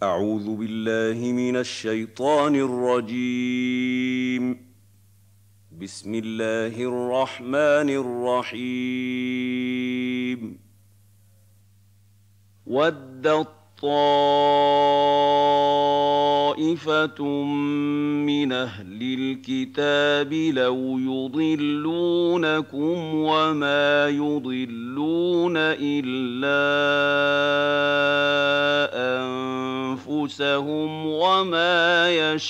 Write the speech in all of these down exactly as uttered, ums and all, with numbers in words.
أعوذ بالله من الشيطان الرجيم. بسم الله الرحمن الرحيم. ودت طائفة من أهل الكتاب لو يضلونكم وما يضلون إلا أنفسهم وما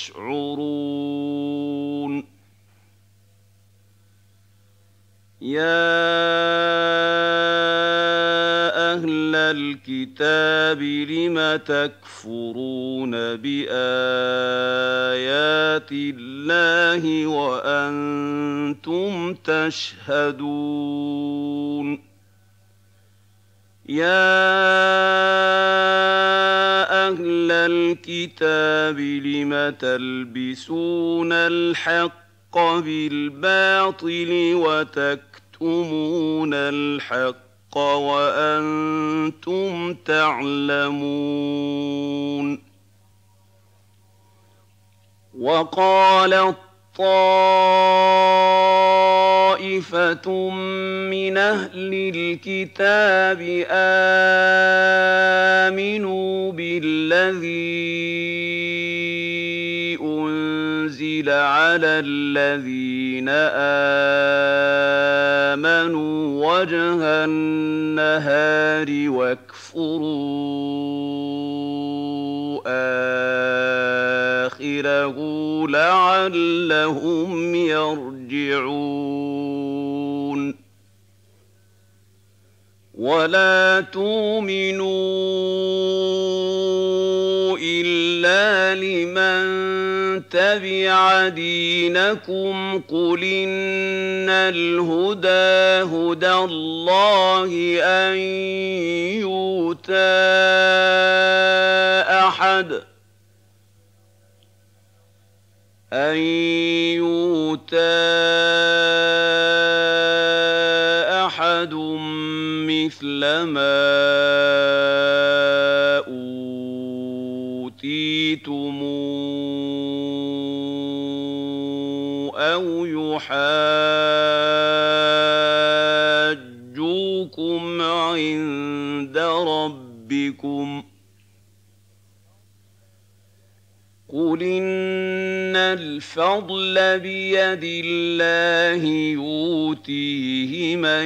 يشعرون. يا أهل الكتاب لم تكفرون بآيات الله وأنتم تشهدون. يا أهل الكتاب لم تلبسون الحق بالباطل وتكتمون الحق وأنتم تعلمون. وقالت طائفة من أهل الكتاب آمنوا بالذي أنزل على الذين آمنوا وجه النهار واكفروا آخره لعلهم يرجعون. ولا تؤمنوا إلا لمن تبع دينكم قل إن الهدى هدى الله أن يؤتى أحد أن يؤتى أحد مثل ما أوتيتم أو يحاجوكم عند ربكم قل إن الفضل بيد الله يؤتيه من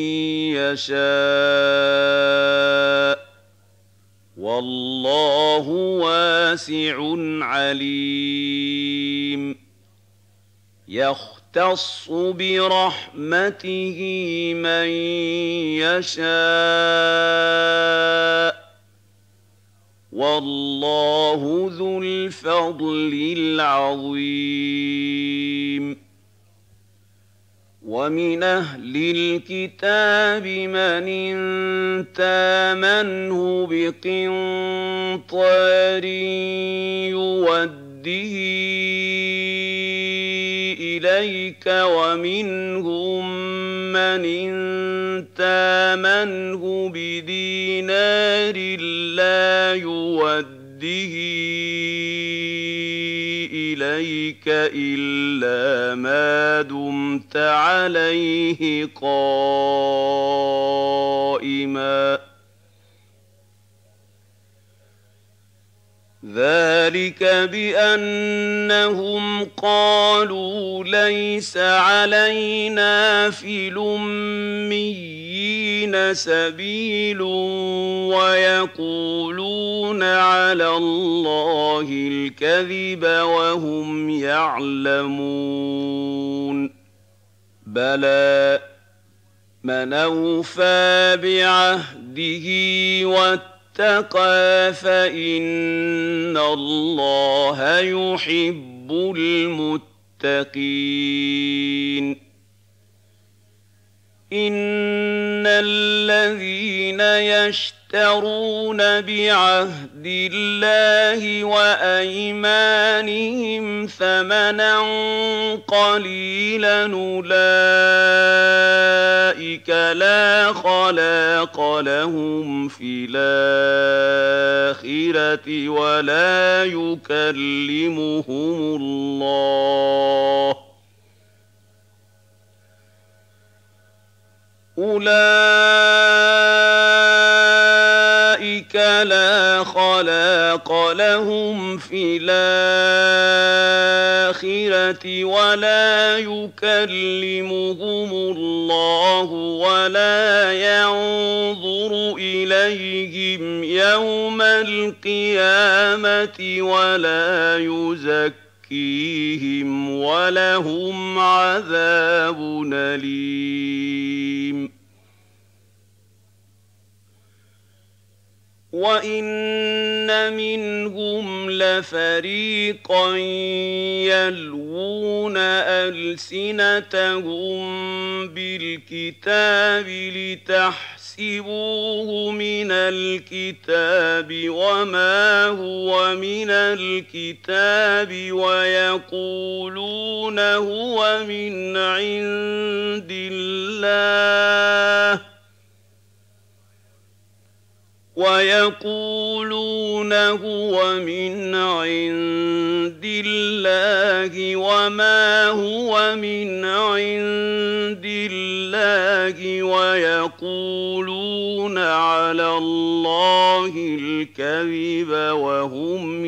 يشاء والله واسع عليم. يختص برحمته من يشاء والله ذو الفضل العظيم. ومن أهل الكتاب من إن تامنه بقنطار يوده إليك ومنهم من إن تامنه بدينار لا يوده إليك إلا ما دمت عليه قائما ذلك بأنهم قالوا ليس علينا في الأميين سبيل ويقولون على الله الكذب وهم يعلمون. بلى من أوفى بعهده واتقى اتقى فإن الله يحب المتقين. إن الذين يشترون بعهد الله وأيمانهم ثمنا قليلا أولئك لا خلاق لهم في الآخرة ولا يكلمهم الله أولئك لا خلاق لهم في الآخرة ولا يكلمهم الله ولا ينظر إليهم يوم القيامة ولا يزكيهم ولهم عذاب أليم وَإِنَّ مِنْهُمْ لَفَرِيقًا يَلْوُونَ أَلْسِنَتَهُم بِالْكِتَابِ لِتَحْسَبُوهُ مِنَ الْكِتَابِ وَمَا هُوَ مِنَ الْكِتَابِ وَيَقُولُونَ هُوَ مِنْ عِندِ اللَّهِ وَيَقُولُونَ هُوَ مِنْ عِندِ اللَّهِ وَمَا هُوَ مِنْ عِندِ اللَّهِ وَيَقُولُونَ عَلَى اللَّهِ الْكَذِبَ وَهُمْ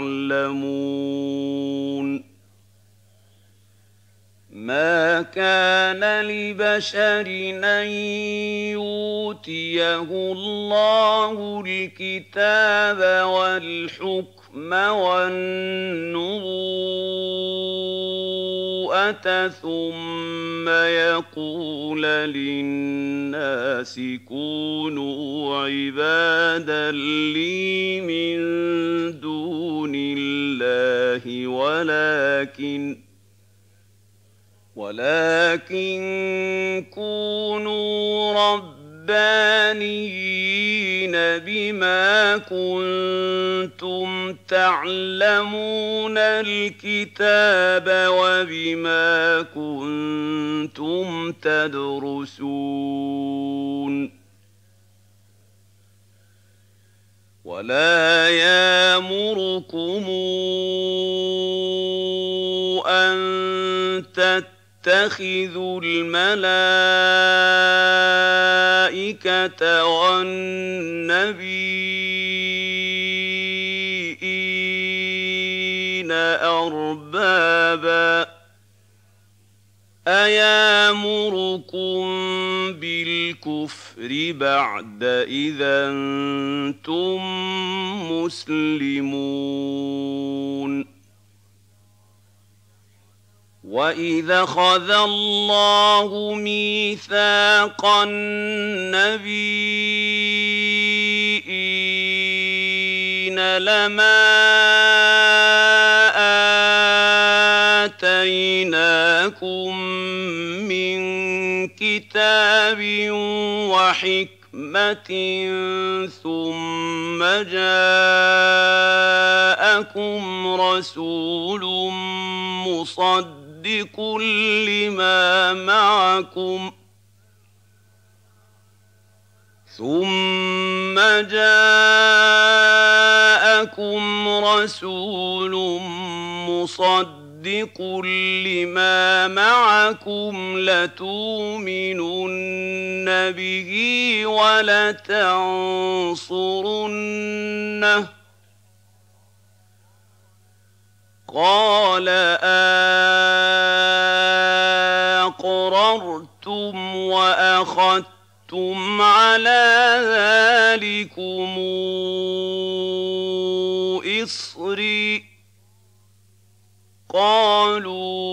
يَعْلَمُونَ مَا كَانَ لِبَشَرٍ أَن يُؤْتِيَهُ اللَّهُ الْكِتَابَ وَالْحُكْمَ وَالنُّبُوَّةَ ثُمَّ يَقُولَ لِلنَّاسِ كُونُوا عِبَادًا لِّي مِن دُونِ اللَّهِ وَلَٰكِنْ ولكن كونوا ربانيين بما كنتم تعلمون الكتاب وبما كنتم تدرسون ولا يأمركم أن تتخذوا الملائكة والنبيين أربابا أيامركم بالكفر بعد إذا أنتم مسلمون وَإِذَا أَخَذَ اللَّهُ مِيثَاقَ النَّبِيِّينَ لَمَا آتَيْنَاكُم مِّن كِتَابٍ وَحِكْمَةٍ ثُمَّ جَاءَكُمْ رَسُولٌ مُّصَدِّقٌ لما معكم ثم جاءكم رسول مصدق لما معكم لتؤمنن به ولتنصرنه قال أقررتم وأخذتم على ذلكم إصري قالوا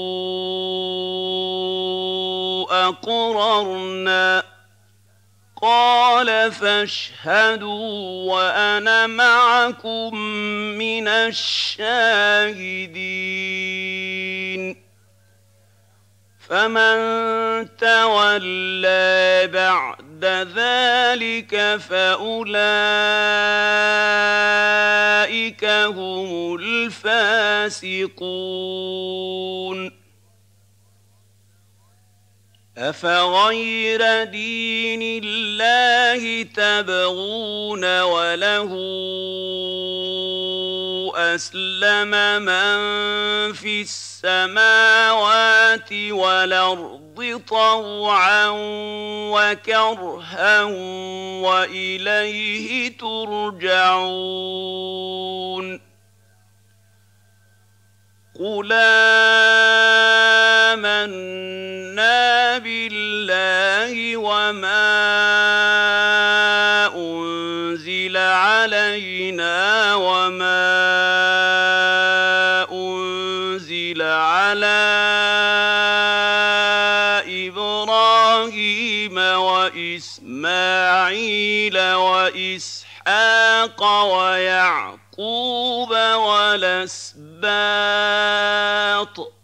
أقررنا قال فاشهدوا وأنا معكم من الشاهدين فمن تولى بعد ذلك فأولئك هم الفاسقون أفغير دين الله تبغون وله أسلم من في السماوات والأرض طوعا وكرها وإليه ترجعون قل آمنا بالله وما أنزل علينا وما أنزل على إبراهيم وإسماعيل وإسحاق ويعقوب والأسباط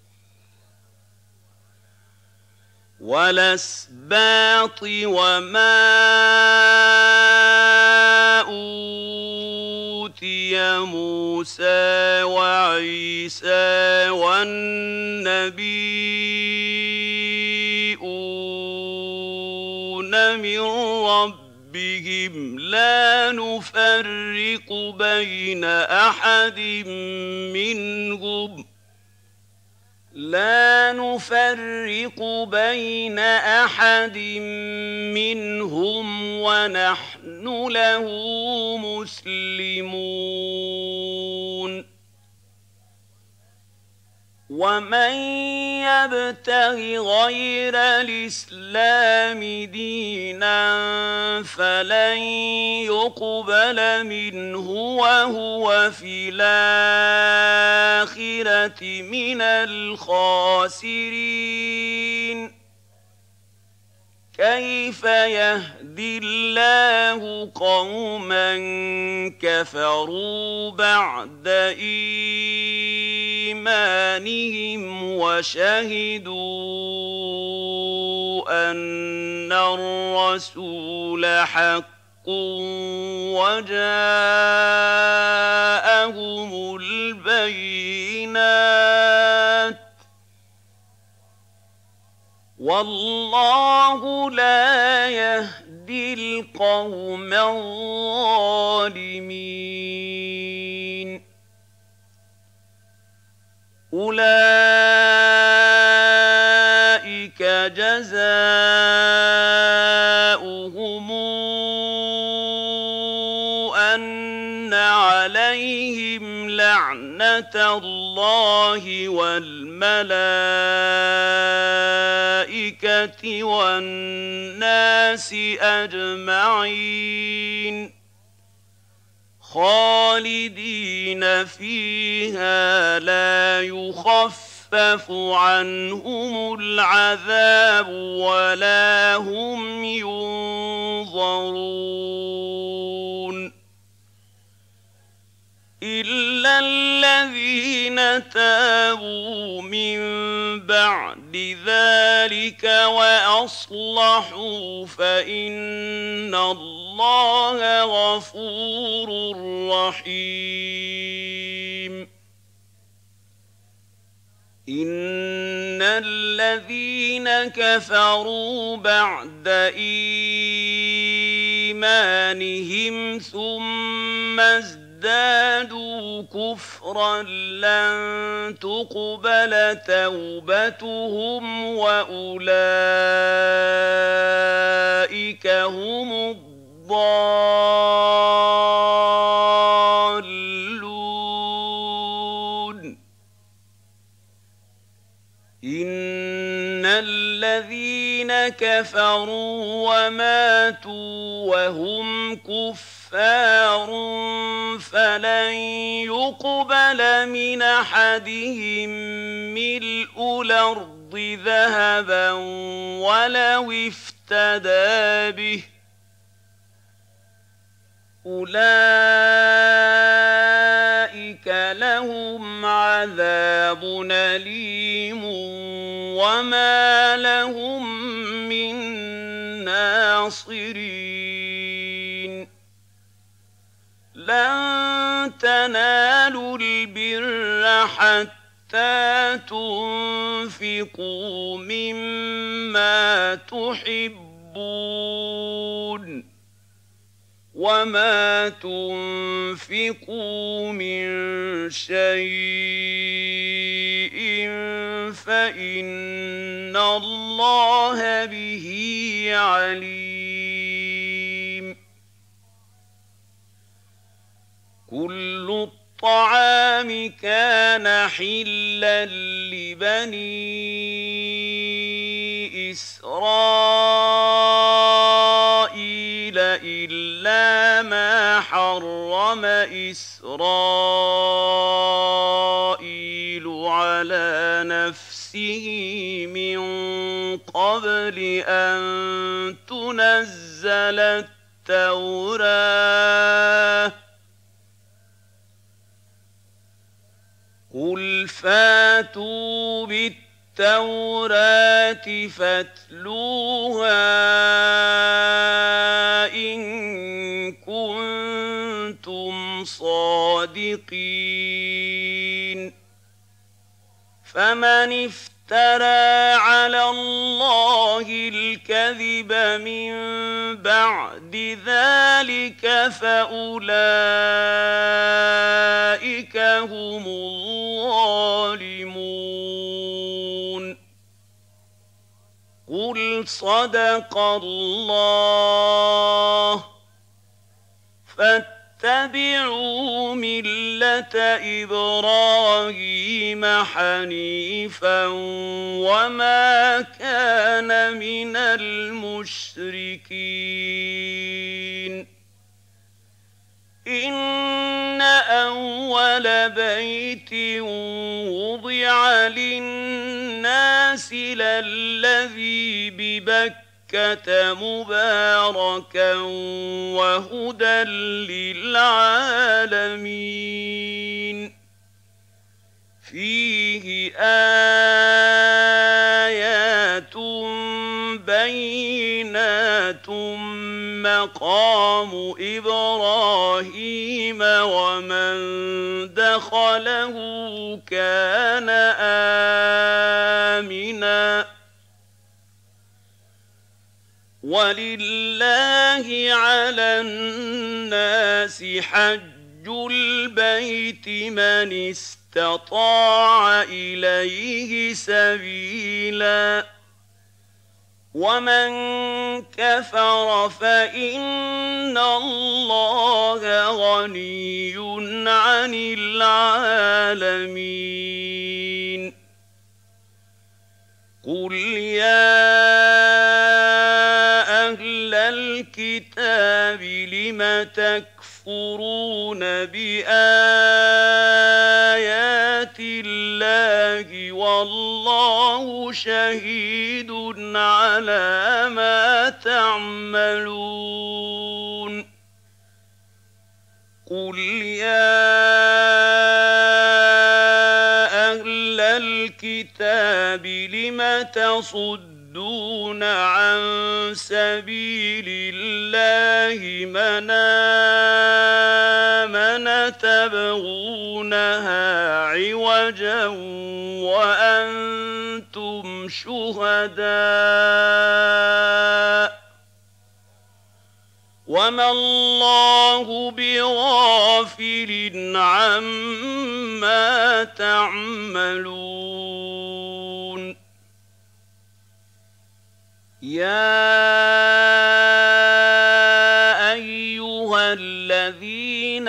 والأسباط وما أوتي موسى وعيسى والنبيون من ربهم لا نفرق بين أحد منهم لا نفرق بين أحد منهم ونحن له مسلمون ومن يبتغ غير الإسلام دينا فلن يقبل منه وهو في الآخرة من الخاسرين كيف يهدي الله قوما كفروا بعد إيمانهم وشهدوا أن الرسول حق وجاءهم البينات والله لا يهدي القوم الظالمين أولئك جزاؤهم أن عليهم لعنة الله والملائكة والناس أجمعين خالدين فيها لا يخفف عنهم العذاب ولا هم ينظرون إلا الذين تابوا من بعد ذلك وأصلحوا فإن الله غفور رحيم إن الذين كفروا بعد إيمانهم ثم ازدادوا كفرا لن تقبل توبتهم وأولئك هم الضالون إن الذين كفروا وماتوا وهم كفار فلن يقبل من أحدهم ملء الأرض ذهبا ولو افتدى به أولئك لهم عذاب أليم وما لهم من ناصرين لن تنالوا البر حتى تنفقوا مما تحبون وما تنفقوا من شيء فإن الله به عليم كل الطعام كان حلا لبني إسرائيل إلا ما حرم إسرائيل على نفسه من قبل أن تنزل التوراة قل فاتوا بالتوراة فاتلوها إن كنتم صادقين فمن افترى على الله الكذب من بعد ذلك فأولئك هم الظالمون قل صدق الله فاتبعوا ملة إبراهيم حنيفا وما كان من المشركين إن أول بيت وضع للناس للذي ببكة مباركا وهدى للعالمين فيه آيات بينات مقام إبراهيم ومن دخله كان آمنا ولله على الناس حج البيت من استطاع إليه سبيلا ومن كفر فإن الله غني عن العالمين قل يا أهل الكتاب لم تكفرون بآيات الله والله شهيد على ما تعملون قل يا أهل الكتاب لم تصدون عن سبيل الله من آمن تبغونها عوجا وأنتم شهداء وما الله بغافل عما تعملون يا أيها الذين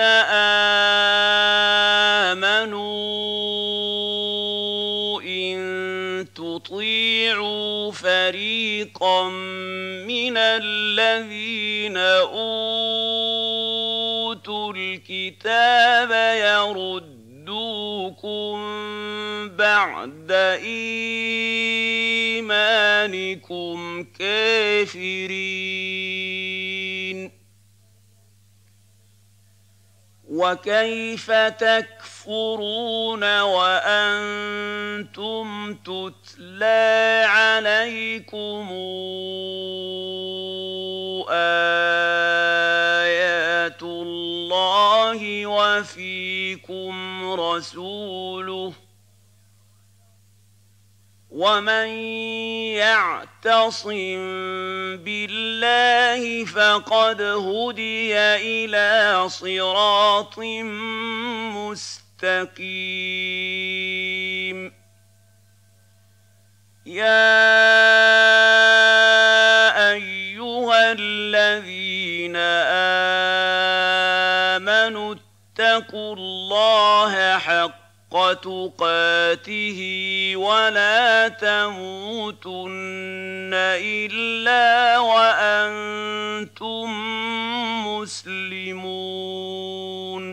آمنوا إن تطيعوا فريقا من الذين أوتوا الكتاب يردوكم بعد إيمانكم كافرين وكيف تكفرون وأنتم تتلى عليكم آيات الله وفيكم رسوله ومن يعتصم بالله فقد هدي إلى صراط مستقيم يا أيها الذين آمنوا اتقوا الله حق تقاته ولا تموتن إلا وأنتم مسلمون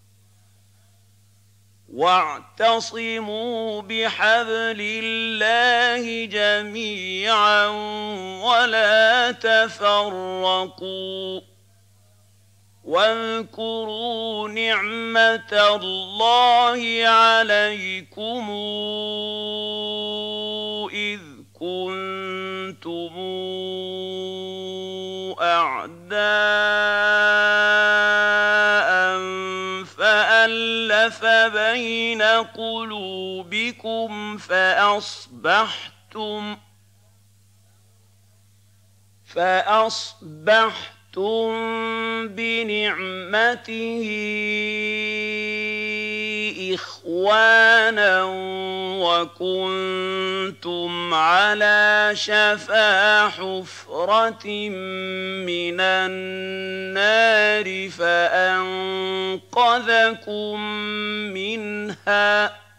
واعتصموا بحبل الله جميعا ولا تفرقوا واذكروا نعمة الله عليكم إذ كنتم أعداء فألف بين قلوبكم فأصبحتم فأصبحتم بنعمته إخوانا وكنتم على شفا حفرة من النار فأنقذكم منها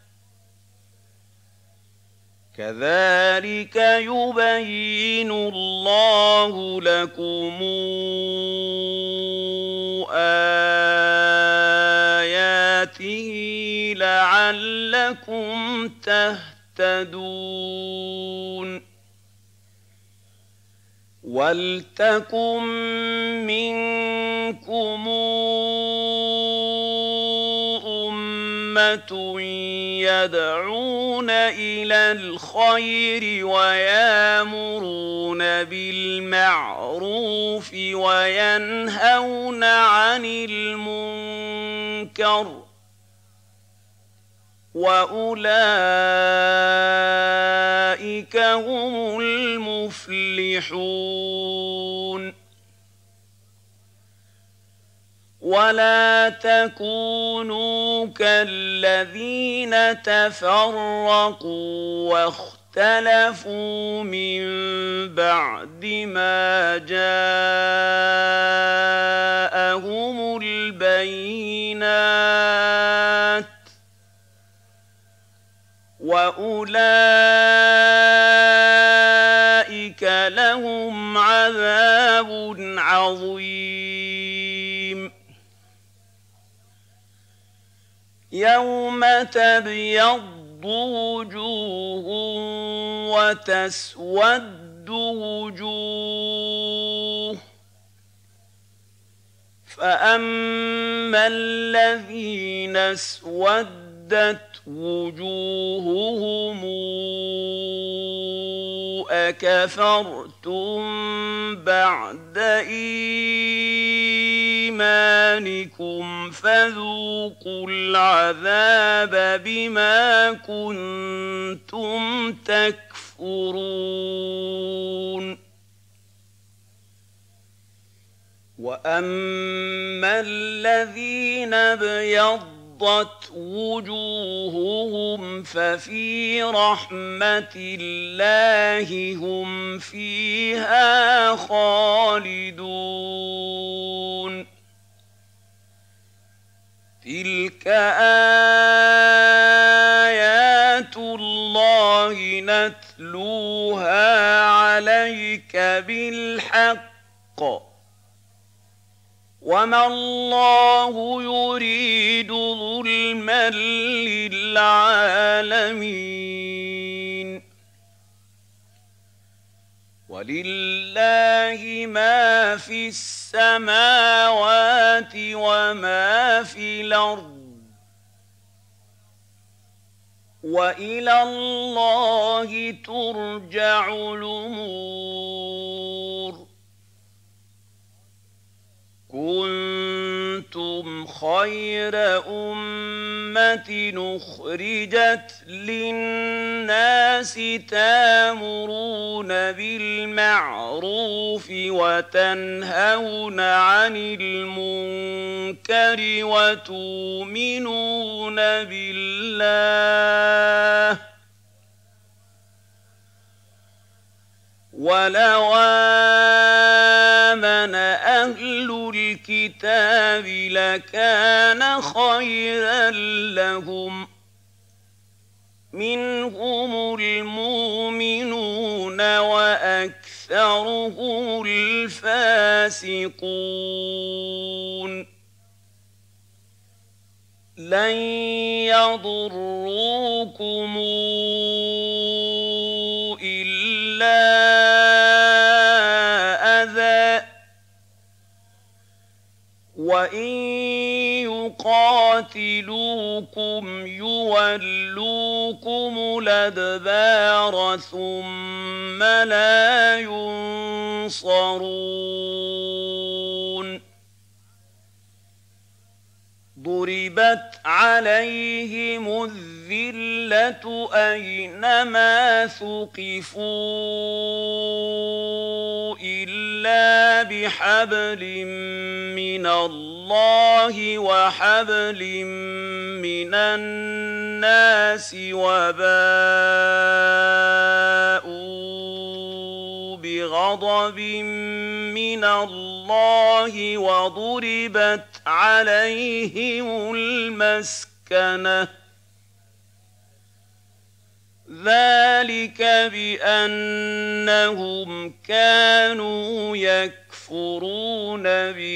كذلك يبين الله لكم آياته لعلكم تهتدون ولتكن منكم أمة يدعون إلى الخير ويأمرون بالمعروف وينهون عن المنكر وأولئك هم المفلحون ولا تكونوا كالذين تفرقوا واختلفوا من بعد ما جاءهم البينات وأولئك لهم عذاب عظيم يوم تبيض وجوه وتسود وجوه فأما الذين اسودت وجوههم أكفرتم بعد إيمانكم فذوقوا العذاب بما كنتم تكفرون وأما الذين ابيضت وجوههم ففي رحمة الله هم فيها خالدون تلك آيات الله نتلوها عليك بالحق وما الله يريد ظلما للعالمين ولله ما في السماوات وما ما في الأرض وإلى الله ترجع الأمور. كنتم خير أمة أخرجت للناس تأمرون بالمعروف وتنهون عن المنكر وتؤمنون بالله ولو آمن أهل الكتاب لكان خيرا لهم منهم المؤمنون وأكثرهم الفاسقون. لن يضروكم إلا أذى وإن يقاتلوكم يولوكم الأدبار ثم لا ينصرون. ضربت عليهم الذلة أينما ثقفوا إلا بحبل من الله وحبل من الناس وباءوا بغضب من الله وضربت عليهم المسكنة ذلك بأنهم كانوا يكفرون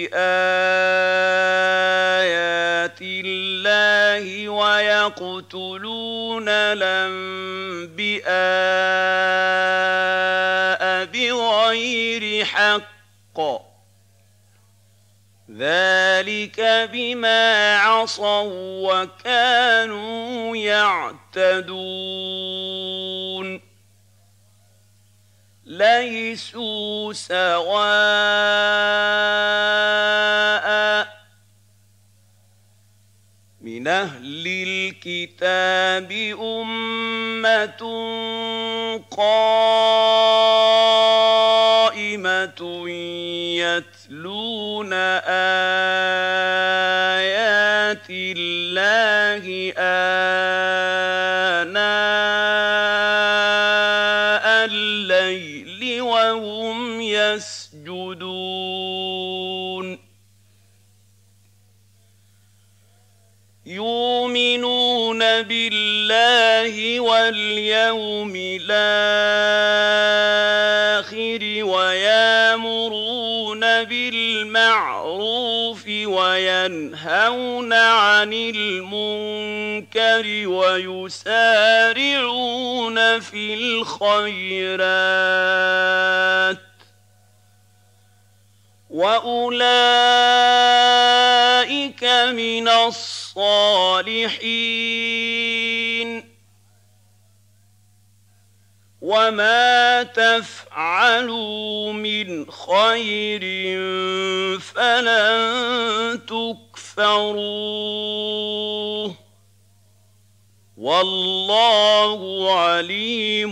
بآيات الله ويقتلون الأنبياء بغير حق ذلك بما عصوا وكانوا يعتدون. ليسوا سواء من أهل الكتاب أمة قائمة يتلون آيات الله آناء الليل وهم يسجدون. يؤمنون بالله واليوم الآخر ويأمرون بالمعروف وينهون عن المنكر ويسارعون في الخيرات وأولئك من الصالحين. وما تفعلوا من خير فلن تكفروه والله عليم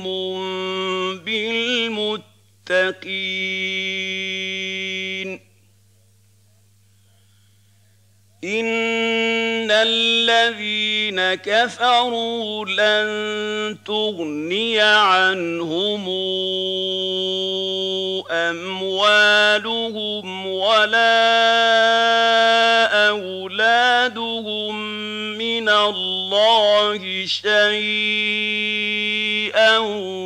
بالمتقين. إن الذين كفروا لن تغني عنهم أموالهم ولا أولادهم من الله شيئا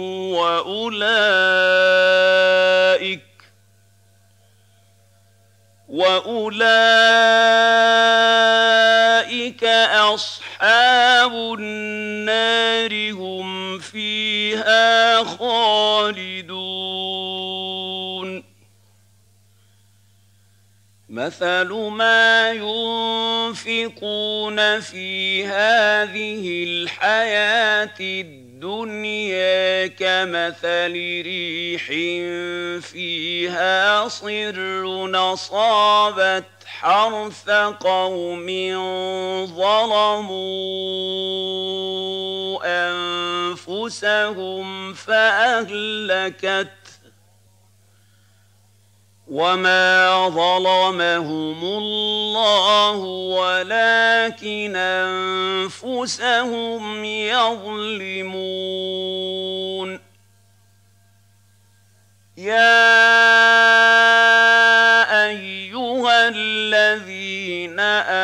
وأولئك وأولئك أصحاب النار هم فيها خالدون. مثل ما ينفقون في هذه الحياة الدنيا كمثل ريح فيها صر أصابت حرث قوم ظلموا أنفسهم فأهلكت وما ظلمهم الله ولكن أنفسهم يظلمون يا أيها الذين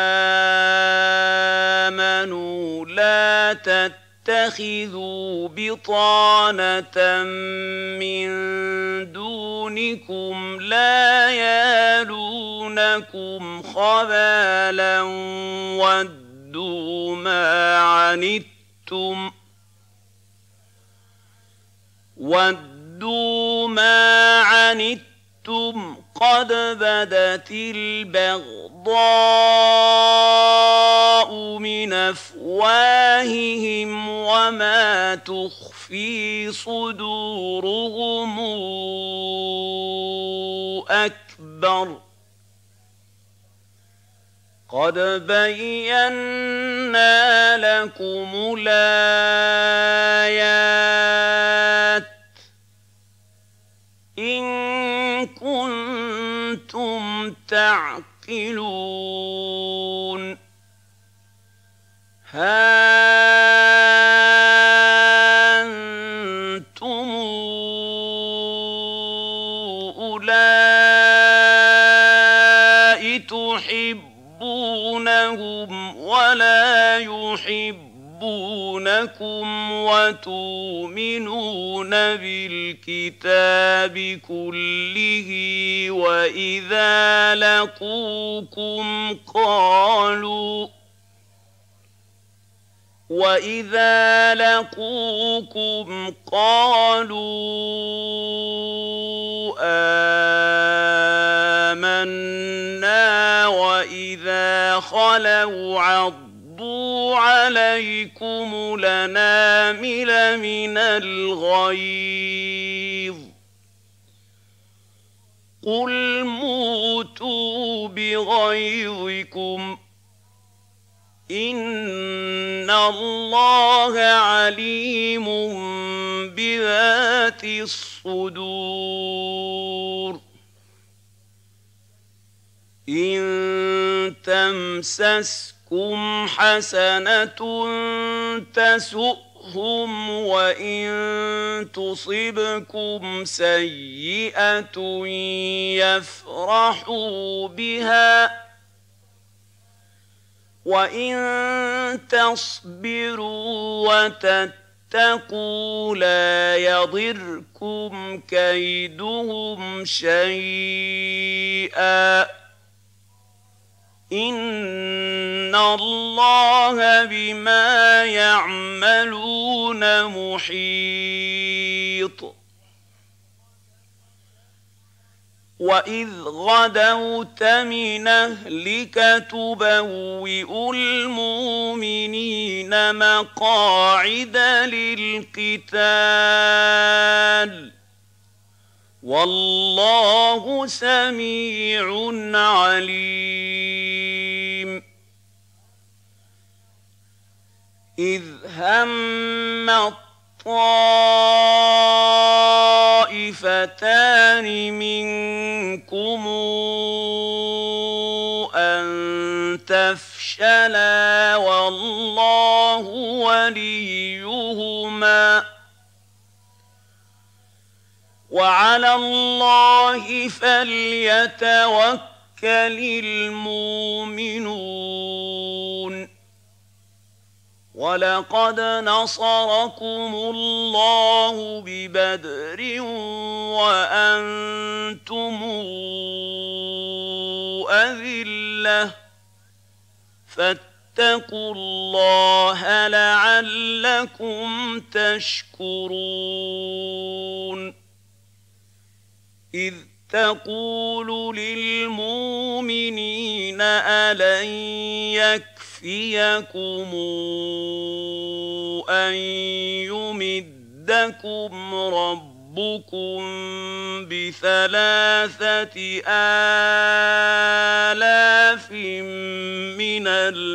آمنوا لا تتخذوا بطانة من دونكم لا يالونكم خبالا ودوا ما عنتم ودوا ما عنتم قد بدت البغضاء من أفواههم وما تخفي صدورهم أكبر قد بينا لكم الآيات إن كنتم تعقلون ها أنتم أولئك تحبونهم ولا يحبونكم وتؤمنون بالكتاب كله وإذا لقوكم قالوا وَإِذَا لَقُوكُمْ قَالُوا آمَنَّا وَإِذَا خَلَوْا عَضُّوا عَلَيْكُمُ الْأَنَامِلَ مِنَ الْغَيْظِ قُلْ مُوتُوا بِغَيْظِكُمْ إِنَّ اللَّهَ عَلِيمٌ بِذَاتِ الصُّدُورِ إِن تَمْسَسْكُمْ حَسَنَةٌ تَسُؤْهُمْ وَإِن تُصِبْكُمْ سَيِّئَةٌ يَفْرَحُوا بِهَا وَإِن تَصْبِرُوا وَتَتَّقُوا لَا يَضِرْكُمْ كَيْدُهُمْ شَيْئًا إِنَّ اللَّهَ بِمَا يَعْمَلُونَ مُحِيطٌ وَإِذْ غَدَوْتَ مِنْ أَهْلِكَ تُبَوِّئُ الْمُؤْمِنِينَ مَقَاعِدَ لِلْقِتَالِ وَاللَّهُ سَمِيعٌ عَلِيمٌ إِذْ هَمَّ طَائِفَتَانِ مِنكُمْ أَن تَفْشَلَا وَاللَّهُ وَلِيُّهُمَا وَعَلَى اللَّهِ فَلْيَتَوَكَّلِ الْمُؤْمِنُونَ وَلَقَدْ نَصَرَكُمُ اللَّهُ بِبَدْرٍ وَأَنْتُمْ أَذِلَّةٌ فَاتَّقُوا اللَّهَ لَعَلَّكُمْ تَشْكُرُونَ إِذْ تقول للمؤمنين ألن يكفيكم أن يمدكم ربكم بثلاثة آلاف من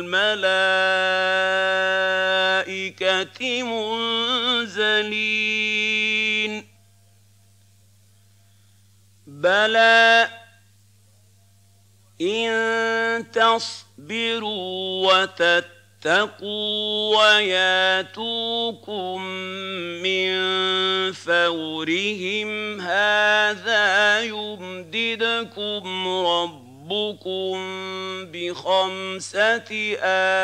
الملائكة منزلين بلى إن تصبروا وتتقوا وياتوكم من فورهم هذا يمددكم ربكم بخمسة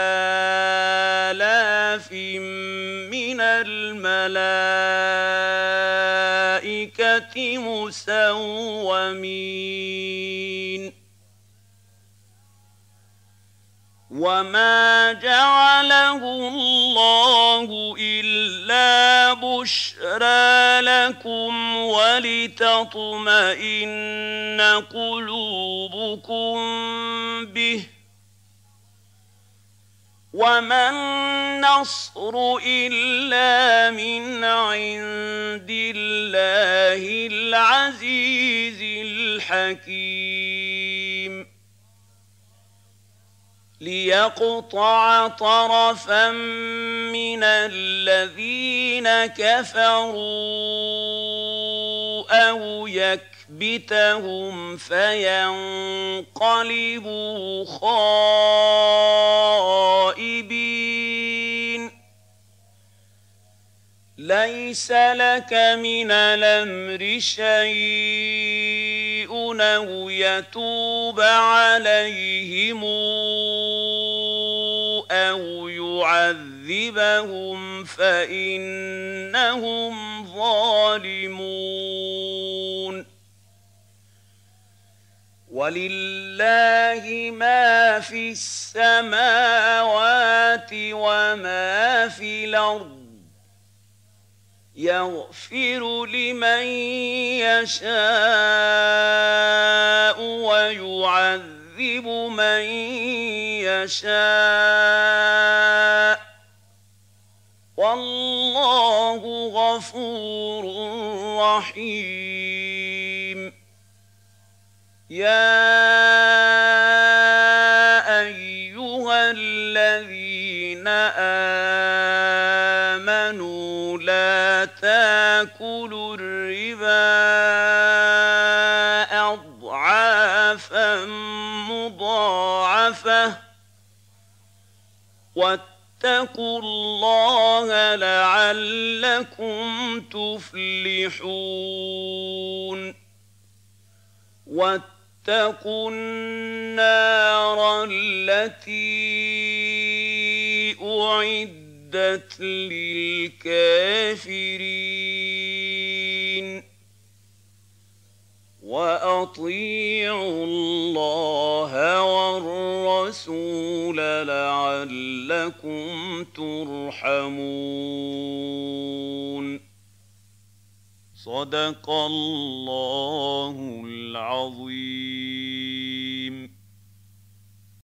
آلاف من الملائكة مسومين وما جعله الله إلا بشرى لكم ولتطمئن قلوبكم به وما النصر إلا من عند الله العزيز الحكيم ليقطع طرفا من الذين كفروا أو يكبتهم فينقلبوا خائبين ليس لك من الأمر شيء أو يتوب عليهم أو يعذبهم فإنهم ظالمون ولله ما في السماوات وما في الأرض يغفر لمن يشاء ويعذب من يشاء والله غفور رحيم يا أيها الذين آمنوا لا تأكلوا الربا أضعافا مضاعفة واتقوا الله لعلكم تفلحون واتقوا النار التي أعدت للكافرين وأطيعوا الله والرسول لعلكم ترحمون صدق الله العظيم.